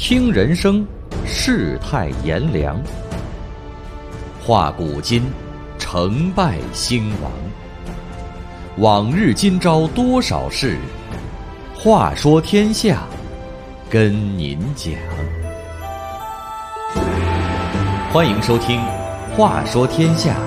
听人生，世态炎凉；话古今，成败兴亡。往日今朝多少事，话说天下，跟您讲。欢迎收听《话说天下》。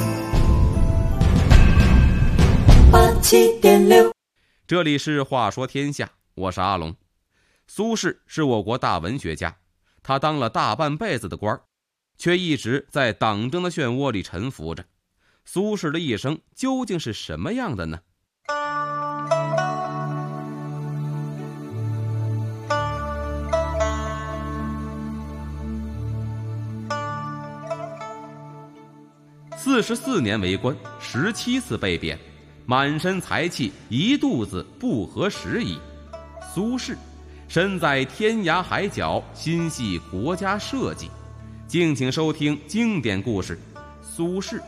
87.6， 这里是话说天下，我是阿龙。苏轼是我国大文学家，他当了大半辈子的官，却一直在党争的漩涡里沉浮着。苏轼的一生究竟是什么样的呢？44年为官，17次被贬，满身才气，一肚子不合时宜。苏轼身在天涯海角，心系国家社稷。敬请收听经典故事《苏轼》。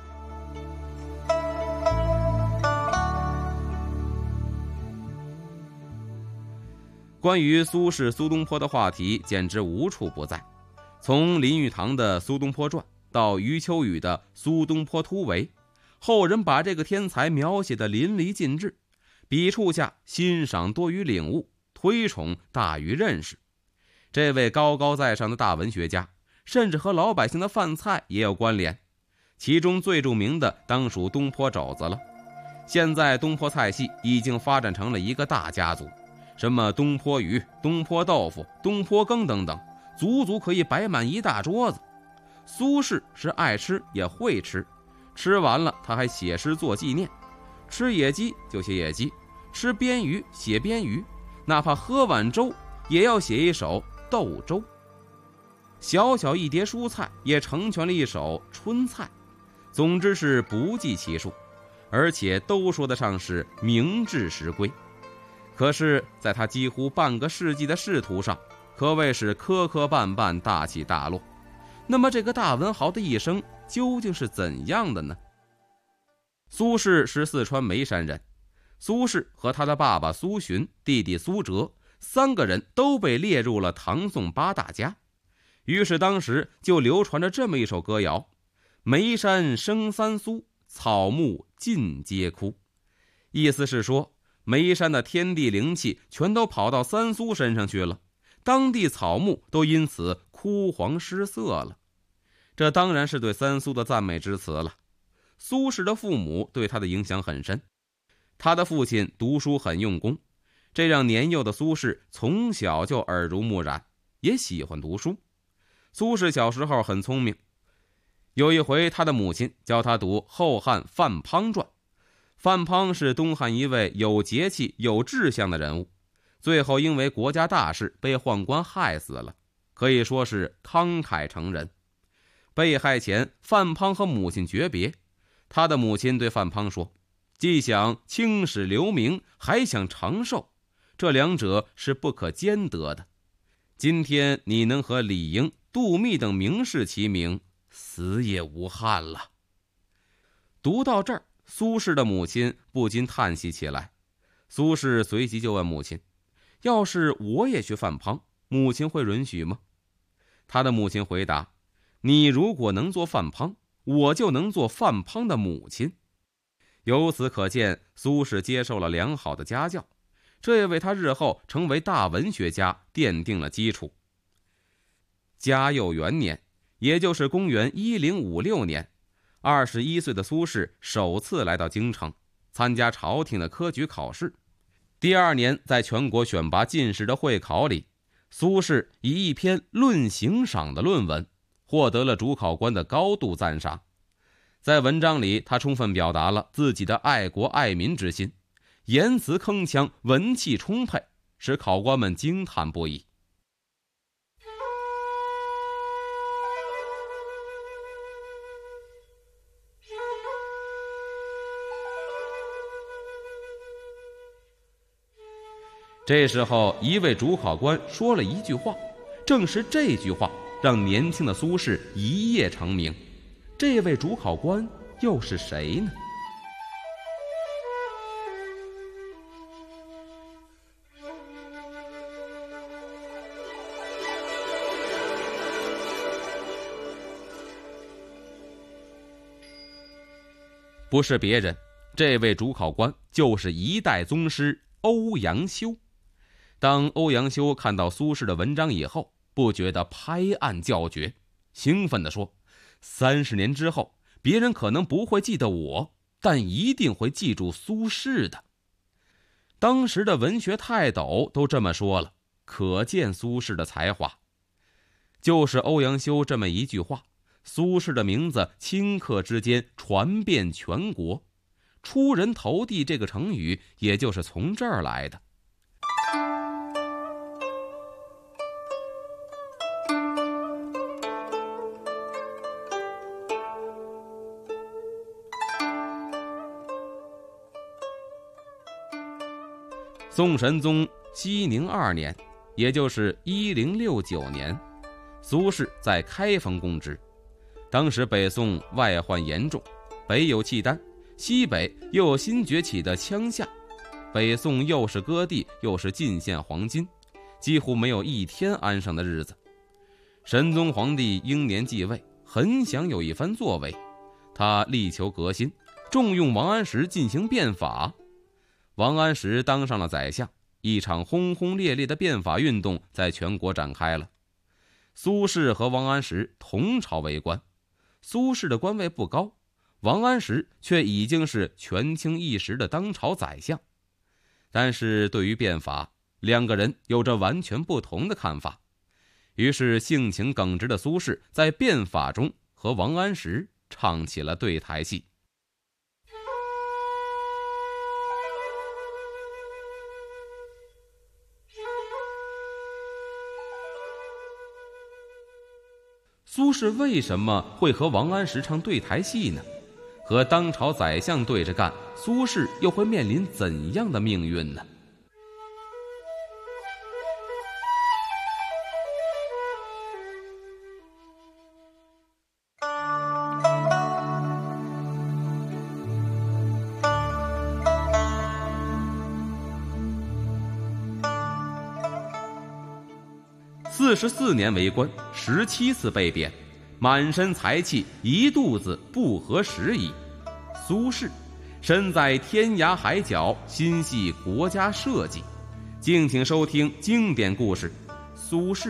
关于苏轼、苏东坡的话题简直无处不在，从林语堂的《苏东坡传》到余秋雨的《苏东坡突围》，后人把这个天才描写得淋漓尽致，笔触下欣赏多于领悟，推崇大于认识。这位高高在上的大文学家，甚至和老百姓的饭菜也有关联，其中最著名的当属东坡肘子了。现在东坡菜系已经发展成了一个大家族，什么东坡鱼、东坡豆腐、东坡羹等等，足足可以摆满一大桌子。苏轼是爱吃也会吃，吃完了他还写诗做纪念，吃野鸡就写野鸡，吃边鱼写边鱼，哪怕喝碗粥也要写一首豆粥。小小一碟蔬菜也成全了一首春菜。总之是不计其数，而且都说得上是名至实归。可是在他几乎半个世纪的仕途上，可谓是磕磕绊绊，大起大落。那么这个大文豪的一生究竟是怎样的呢？苏轼是四川眉山人，苏轼和他的爸爸苏洵、弟弟苏辙三个人都被列入了唐宋八大家。于是当时就流传着这么一首歌谣：眉山生三苏，草木尽皆枯。意思是说，眉山的天地灵气全都跑到三苏身上去了，当地草木都因此枯黄失色了。这当然是对三苏的赞美之词了。苏轼的父母对他的影响很深，他的父亲读书很用功，这让年幼的苏轼从小就耳濡目染，也喜欢读书。苏轼小时候很聪明，有一回他的母亲教他读《后汉范滂传》。范滂是东汉一位有节气有志向的人物，最后因为国家大事被宦官害死了，可以说是慷慨成人。被害前，范滂和母亲诀别，他的母亲对范滂说，既想青史留名，还想长寿，这两者是不可兼得的。今天你能和李应、杜密等名士齐名，死也无憾了。读到这儿，苏轼的母亲不禁叹息起来。苏轼随即就问母亲，要是我也学范滂，母亲会允许吗？他的母亲回答，你如果能做范滂，我就能做范滂的母亲。由此可见，苏轼接受了良好的家教，这也为他日后成为大文学家奠定了基础。嘉佑元年，也就是公元1056年，21岁的苏轼首次来到京城，参加朝廷的科举考试。第二年，在全国选拔进士的会考里，苏轼以一篇论刑赏的论文获得了主考官的高度赞赏。在文章里，他充分表达了自己的爱国爱民之心，言辞铿锵，文气充沛，使考官们惊叹不已。这时候，一位主考官说了一句话，正是这句话让年轻的苏轼一夜成名。这位主考官又是谁呢？ 不是别人，这位主考官就是一代宗师欧阳修。当欧阳修看到苏轼的文章以后，不觉得拍案叫绝，兴奋地说：“30年之后，别人可能不会记得我，但一定会记住苏轼的。”当时的文学泰斗都这么说了，可见苏轼的才华。就是欧阳修这么一句话，苏轼的名字顷刻之间传遍全国，出人头地这个成语也就是从这儿来的。宋神宗熙宁2年，也就是1069年，苏轼在开封供职。当时北宋外患严重，北有契丹，西北又有新崛起的羌夏，北宋又是割地又是进献黄金，几乎没有一天安生的日子。神宗皇帝英年继位，很想有一番作为，他力求革新，重用王安石进行变法。王安石当上了宰相，一场轰轰烈烈的变法运动在全国展开了。苏轼和王安石同朝为官，苏轼的官位不高，王安石却已经是权倾一时的当朝宰相。但是对于变法，两个人有着完全不同的看法。于是性情耿直的苏轼在变法中和王安石唱起了对台戏。苏轼为什么会和王安石唱对台戏呢？和当朝宰相对着干，苏轼又会面临怎样的命运呢？44年为官，17次被贬，满身才气，一肚子不合时宜。苏轼身在天涯海角，心系国家社稷。敬请收听经典故事《苏轼》。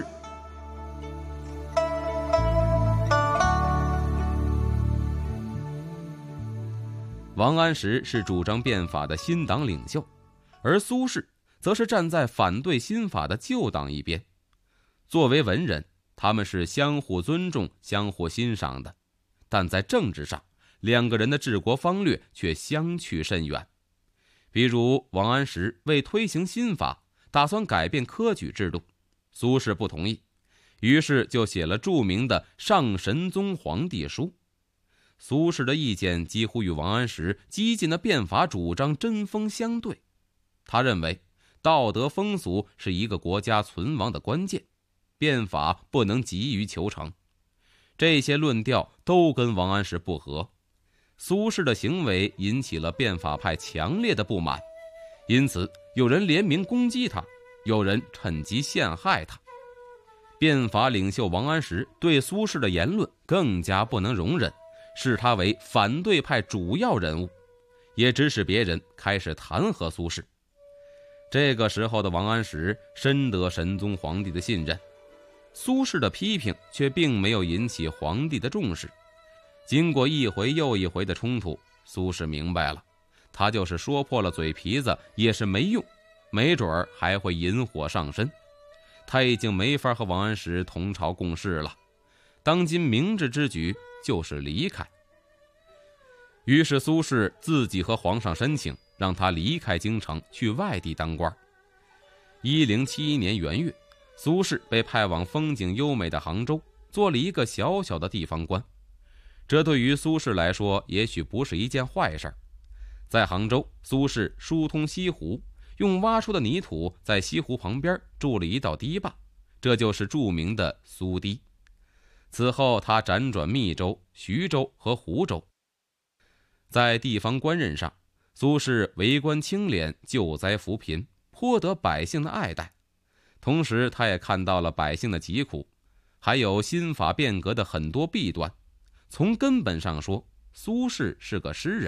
王安石是主张变法的新党领袖，而苏轼则是站在反对新法的旧党一边。作为文人，他们是相互尊重、相互欣赏的，但在政治上，两个人的治国方略却相去甚远。比如王安石为推行新法，打算改变科举制度，苏轼不同意，于是就写了著名的《上神宗皇帝书》。苏轼的意见几乎与王安石激进的变法主张针锋相对。他认为道德风俗是一个国家存亡的关键，变法不能急于求成。这些论调都跟王安石不合，苏轼的行为引起了变法派强烈的不满，因此有人联名攻击他，有人趁机陷害他。变法领袖王安石对苏轼的言论更加不能容忍，视他为反对派主要人物，也指使别人开始弹劾苏轼。这个时候的王安石深得神宗皇帝的信任，苏轼的批评却并没有引起皇帝的重视。经过一回又一回的冲突，苏轼明白了，他就是说破了嘴皮子也是没用，没准儿还会引火上身。他已经没法和王安石同朝共事了，当今明智之举就是离开。于是苏轼自己和皇上申请，让他离开京城，去外地当官。1071年元月，苏轼被派往风景优美的杭州，做了一个小小的地方官。这对于苏轼来说也许不是一件坏事。在杭州，苏轼疏通西湖，用挖出的泥土在西湖旁边筑了一道堤坝，这就是著名的苏堤。此后他辗转密州、徐州和湖州。在地方官任上，苏轼为官清廉，救灾扶贫，颇得百姓的爱戴。同时他也看到了百姓的疾苦，还有新法变革的很多弊端。从根本上说，苏轼是个诗人，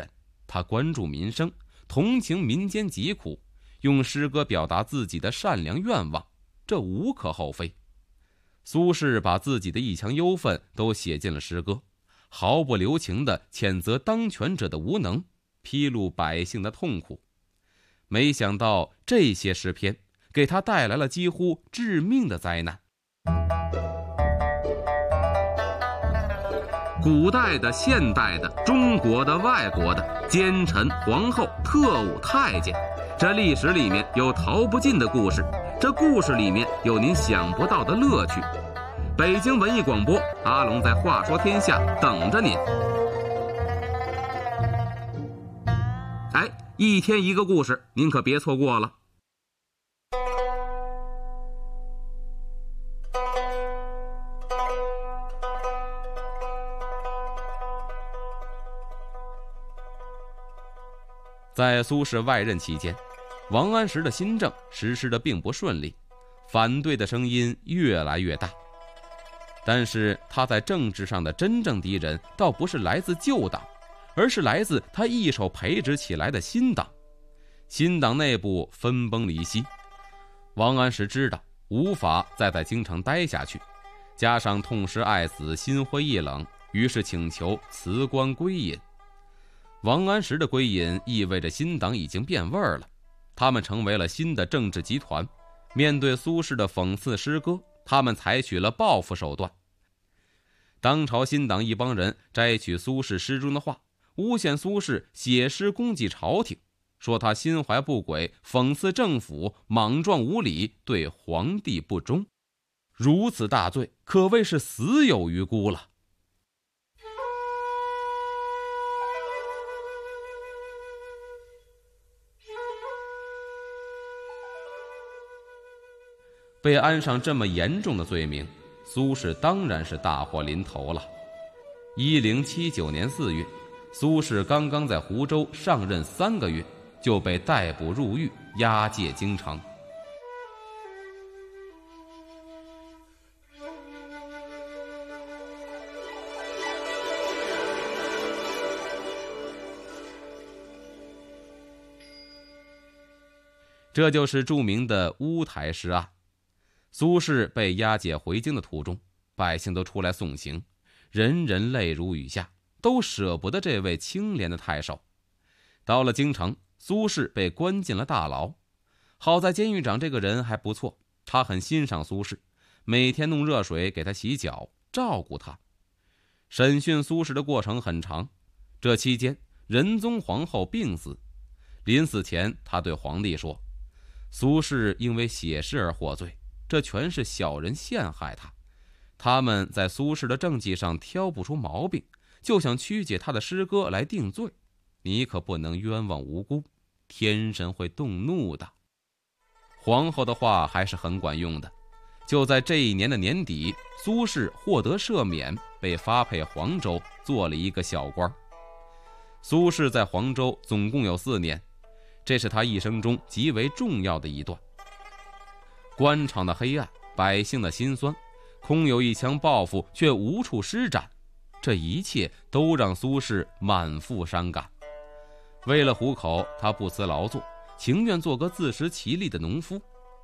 他关注民生，同情民间疾苦，用诗歌表达自己的善良愿望，这无可厚非。苏轼把自己的一腔忧愤都写进了诗歌，毫不留情地谴责当权者的无能，披露百姓的痛苦。没想到这些诗篇给他带来了几乎致命的灾难。古代的、现代的、中国的、外国的，奸臣、皇后、特务、太监，这历史里面有逃不尽的故事，这故事里面有您想不到的乐趣。北京文艺广播，阿龙在话说天下等着您。一天一个故事，您可别错过了。在苏轼外任期间，王安石的新政实施的并不顺利，反对的声音越来越大。但是他在政治上的真正敌人倒不是来自旧党，而是来自他一手培植起来的新党。新党内部分崩离析，王安石知道无法再在京城待下去，加上痛失爱子，心灰意冷，于是请求辞官归隐。王安石的归隐意味着新党已经变味儿了，他们成为了新的政治集团。面对苏轼的讽刺诗歌，他们采取了报复手段。当朝新党一帮人摘取苏轼诗中的话，诬陷苏轼写诗攻击朝廷，说他心怀不轨，讽刺政府，莽撞无礼，对皇帝不忠。如此大罪，可谓是死有余辜了。被安上这么严重的罪名，苏轼当然是大祸临头了。1079年4月，苏轼刚刚在湖州上任3个月，就被逮捕入狱，押解京城。这就是著名的乌台诗案。苏轼被押解回京的途中，百姓都出来送行，人人泪如雨下，都舍不得这位清廉的太守。到了京城，苏轼被关进了大牢。好在监狱长这个人还不错，他很欣赏苏轼，每天弄热水给他洗脚，照顾他。审讯苏轼的过程很长，这期间仁宗皇后病死，临死前他对皇帝说，苏轼因为写诗而获罪，这全是小人陷害他，他们在苏轼的政绩上挑不出毛病，就想曲解他的诗歌来定罪，你可不能冤枉无辜，天神会动怒的。皇后的话还是很管用的，就在这一年的年底，苏轼获得赦免，被发配黄州，做了一个小官。苏轼在黄州总共有4年，这是他一生中极为重要的一段。官场的黑暗，百姓的辛酸，空有一腔抱负却无处施展，这一切都让苏轼满腹伤感。为了糊口，他不辞劳作，情愿做个自食其力的农夫。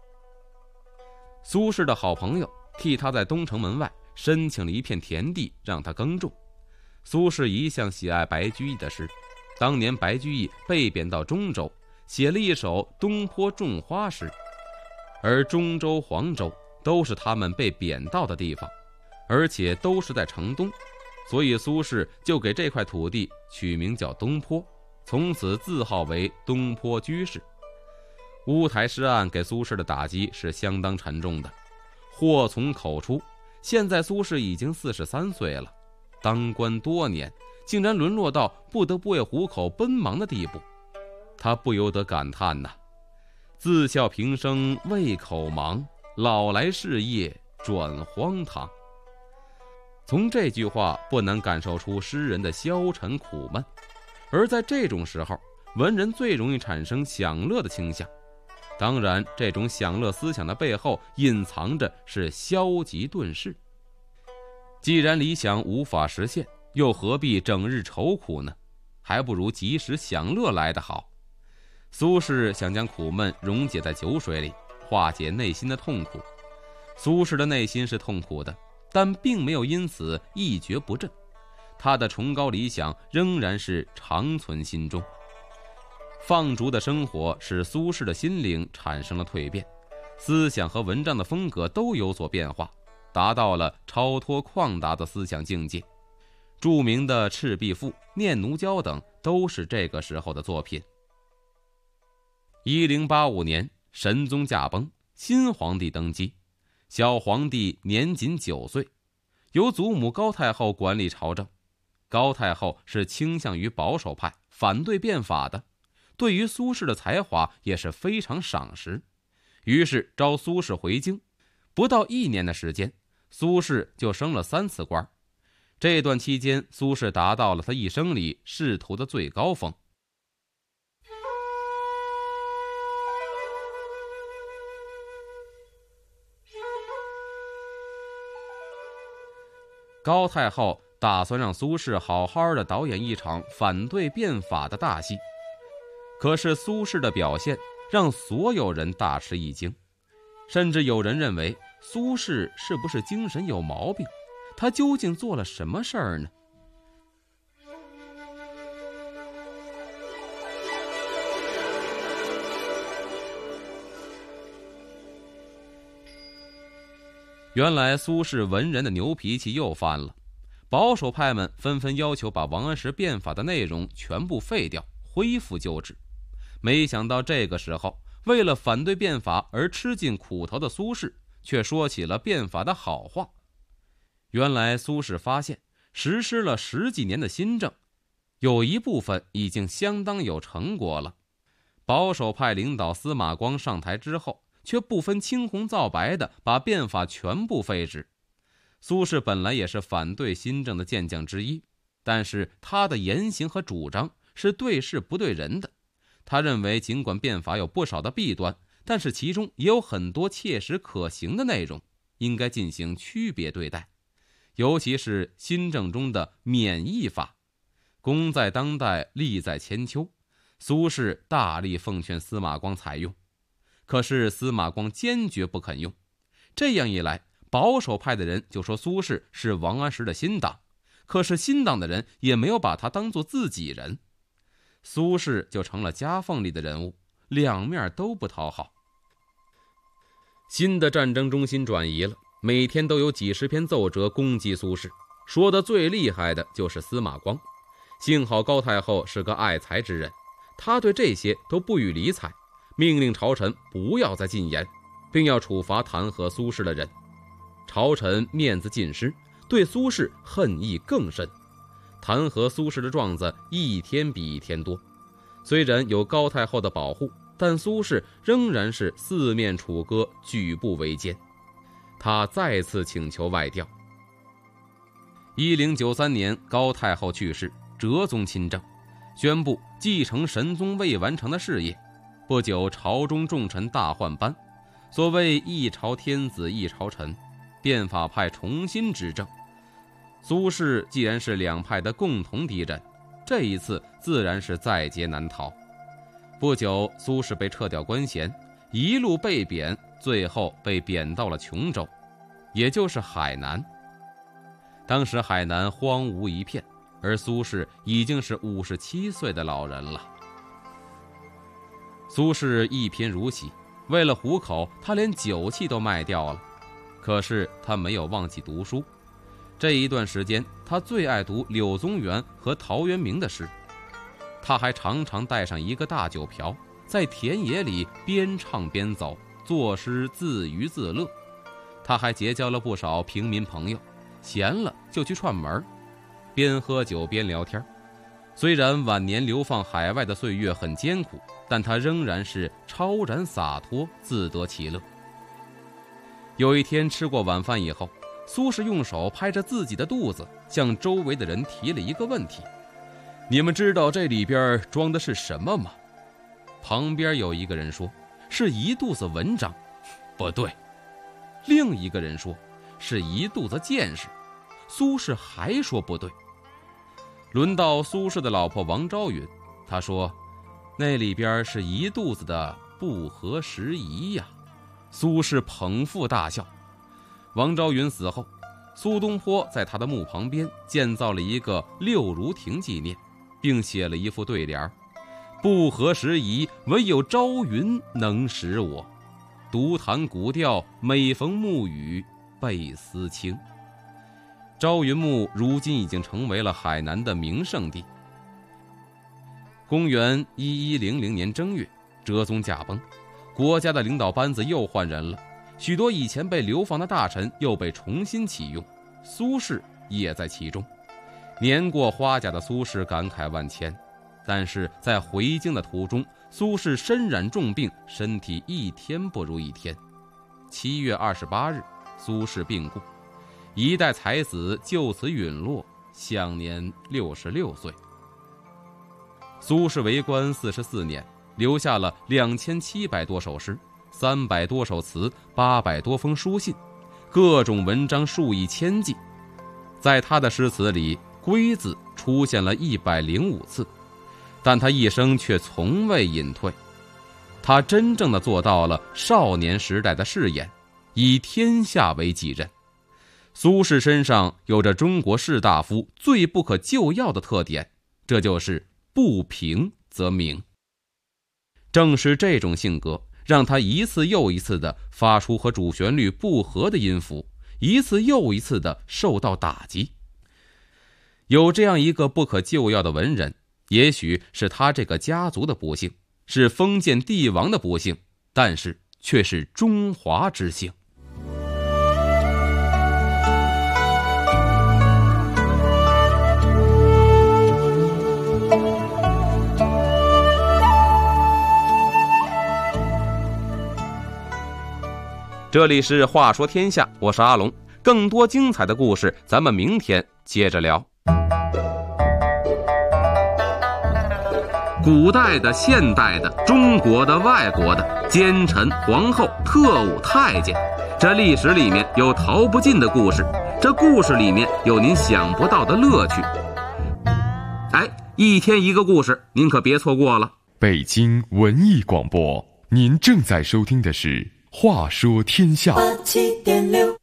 苏轼的好朋友替他在东城门外申请了一片田地，让他耕种。苏轼一向喜爱白居易的诗，当年白居易被贬到中州，写了一首东坡种花诗，而中州、黄州都是他们被贬到的地方，而且都是在城东，所以苏轼就给这块土地取名叫东坡，从此自号为东坡居士。乌台诗案给苏轼的打击是相当沉重的，祸从口出，现在苏轼已经43岁了，当官多年，竟然沦落到不得不为糊口奔忙的地步。他不由得感叹呐，自笑平生为口忙，老来事业转荒唐。从这句话不难感受出诗人的消沉苦闷，而在这种时候，文人最容易产生享乐的倾向。当然，这种享乐思想的背后隐藏着是消极遁世。既然理想无法实现，又何必整日愁苦呢？ 还不如及时享乐来得好。苏轼想将苦闷溶解在酒水里，化解内心的痛苦。苏轼的内心是痛苦的，但并没有因此一蹶不振，他的崇高理想仍然是长存心中。放逐的生活使苏轼的心灵产生了蜕变，思想和文章的风格都有所变化，达到了超脱旷达的思想境界。著名的《赤壁赋》《念奴娇》等都是这个时候的作品。1085年，神宗驾崩，新皇帝登基，小皇帝年仅9岁，由祖母高太后管理朝政。高太后是倾向于保守派，反对变法的，对于苏轼的才华也是非常赏识，于是召苏轼回京。不到1年的时间，苏轼就升了3次官。这段期间，苏轼达到了他一生里仕途的最高峰。高太后打算让苏轼好好的导演一场反对变法的大戏，可是苏轼的表现让所有人大吃一惊，甚至有人认为苏轼是不是精神有毛病，他究竟做了什么事儿呢？原来苏轼文人的牛脾气又犯了，保守派们纷纷要求把王安石变法的内容全部废掉，恢复旧制。没想到这个时候，为了反对变法而吃尽苦头的苏轼却说起了变法的好话。原来苏轼发现实施了10几年的新政，有一部分已经相当有成果了。保守派领导司马光上台之后，却不分青红皂白的把变法全部废止。苏轼本来也是反对新政的健将之一，但是他的言行和主张是对事不对人的。他认为尽管变法有不少的弊端，但是其中也有很多切实可行的内容，应该进行区别对待。尤其是新政中的免役法，功在当代，利在千秋，苏轼大力奉劝司马光采用。可是司马光坚决不肯用，这样一来，保守派的人就说苏轼是王安石的新党，可是新党的人也没有把他当作自己人，苏轼就成了夹缝里的人物，两面都不讨好。新的战争中心转移了，每天都有几十篇奏折攻击苏轼，说的最厉害的就是司马光。幸好高太后是个爱才之人，他对这些都不予理睬，命令朝臣不要再进言，并要处罚弹劾苏轼的人。朝臣面子尽失，对苏轼恨意更深，弹劾苏轼的状子一天比一天多。虽然有高太后的保护，但苏轼仍然是四面楚歌，举步维艰。他再次请求外调。1093年，高太后去世，哲宗亲政，宣布继承神宗未完成的事业。不久，朝中重臣大换班，所谓一朝天子一朝臣，变法派重新执政。苏轼既然是两派的共同敌人，这一次自然是在劫难逃。不久，苏轼被撤掉官衔，一路被贬，最后被贬到了琼州，也就是海南。当时海南荒芜一片，而苏轼已经是57岁的老人了。苏轼一贫如洗，为了糊口，他连酒器都卖掉了。可是他没有忘记读书，这一段时间他最爱读柳宗元和陶渊明的诗。他还常常带上一个大酒瓢，在田野里边唱边走，作诗自娱自乐。他还结交了不少平民朋友，闲了就去串门，边喝酒边聊天。虽然晚年流放海外的岁月很艰苦，但他仍然是超然洒脱，自得其乐。有一天吃过晚饭以后，苏轼用手拍着自己的肚子，向周围的人提了一个问题：你们知道这里边装的是什么吗？旁边有一个人说，是一肚子文章。不对。另一个人说，是一肚子见识。苏轼还说不对。 轮到苏轼的老婆王昭云，他说那里边是一肚子的不合时宜呀。苏轼捧腹大笑。王昭云死后，苏东坡在他的墓旁边建造了一个六如亭纪念，并写了一副对联：不合时宜，唯有朝云能使我。独弹古调，每逢暮雨倍思亲。朝云墓如今已经成为了海南的名胜地。公元1100年正月，哲宗驾崩，国家的领导班子又换人了，许多以前被流放的大臣又被重新启用，苏轼也在其中。年过花甲的苏轼感慨万千，但是在回京的途中，苏轼身染重病，身体一天不如一天。7月28日，苏轼病故，一代才子就此陨落，享年66岁。苏轼为官44年，留下了2700多首诗，300多首词，800多封书信，各种文章数以千计。在他的诗词里，归字出现了105次，但他一生却从未隐退。他真正的做到了少年时代的誓言，以天下为己任。苏轼身上有着中国士大夫最不可救药的特点，这就是不平则鸣。正是这种性格，让他一次又一次地发出和主旋律不合的音符，一次又一次地受到打击。有这样一个不可救药的文人，也许是他这个家族的不幸，是封建帝王的不幸，但是却是中华之幸。这里是话说天下，我是阿龙，更多精彩的故事咱们明天接着聊。古代的、现代的、中国的、外国的，奸臣、皇后、特务、太监，这历史里面有逃不尽的故事，这故事里面有您想不到的乐趣。一天一个故事，您可别错过了。 北京文艺广播，您正在收听的是话说天下。87.6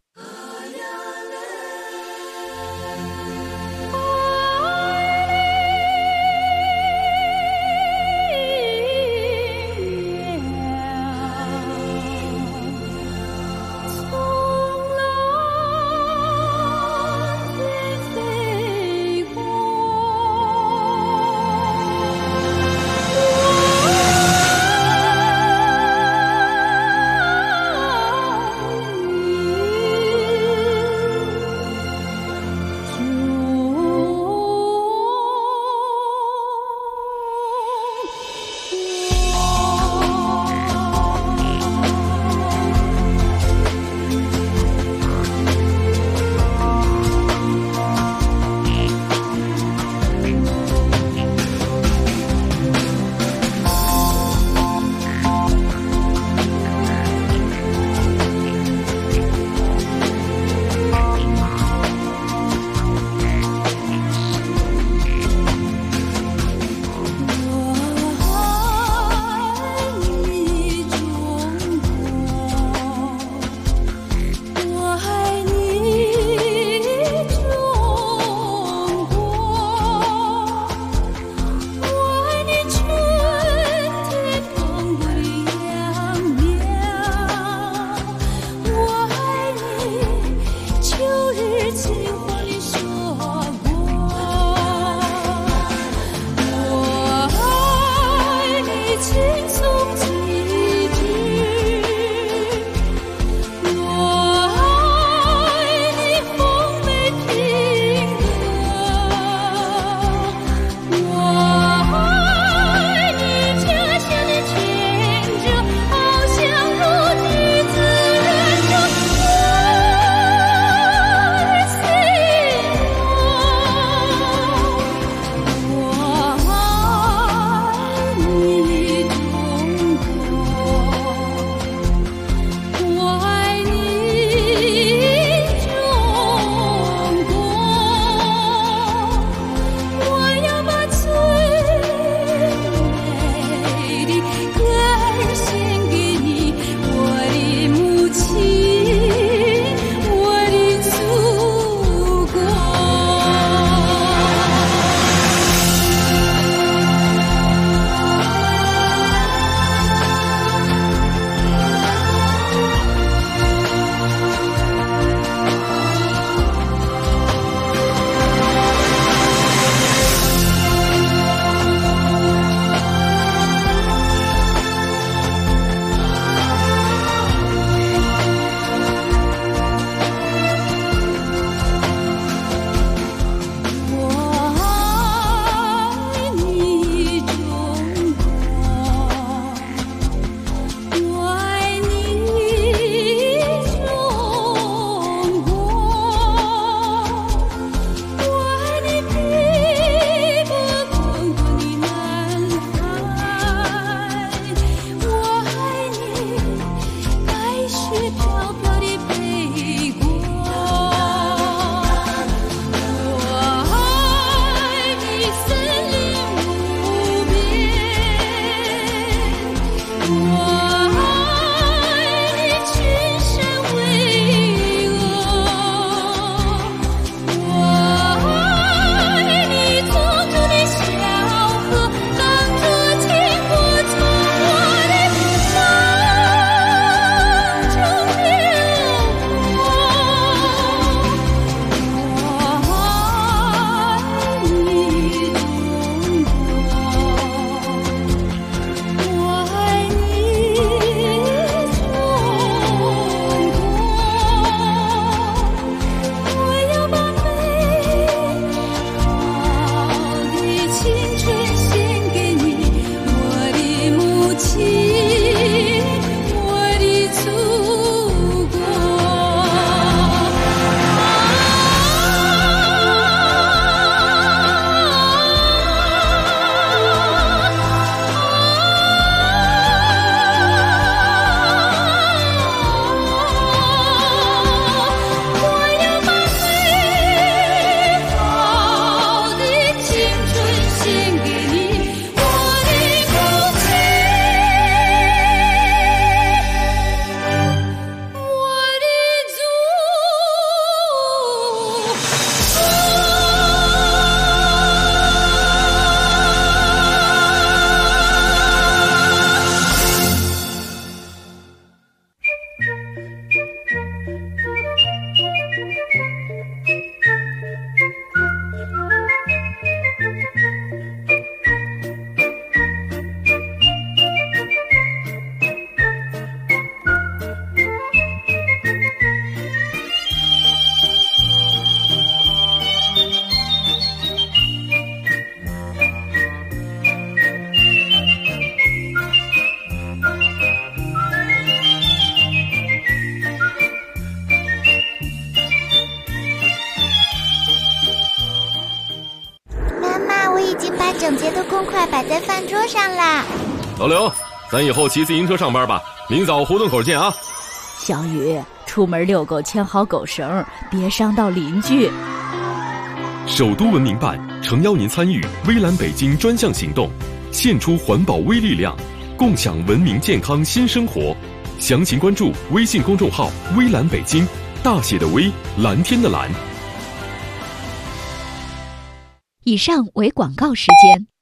整洁的公筷摆在饭桌上啦。 老刘，咱以后骑自行车上班吧，明早胡同口见啊。 小雨，出门遛狗牵好狗绳，别伤到邻居。 首都文明办诚邀您参与微蓝北京专项行动，献出环保微力量，共享文明健康新生活。详情关注微信公众号微蓝北京，大写的微，蓝天的蓝。 以上为广告时间。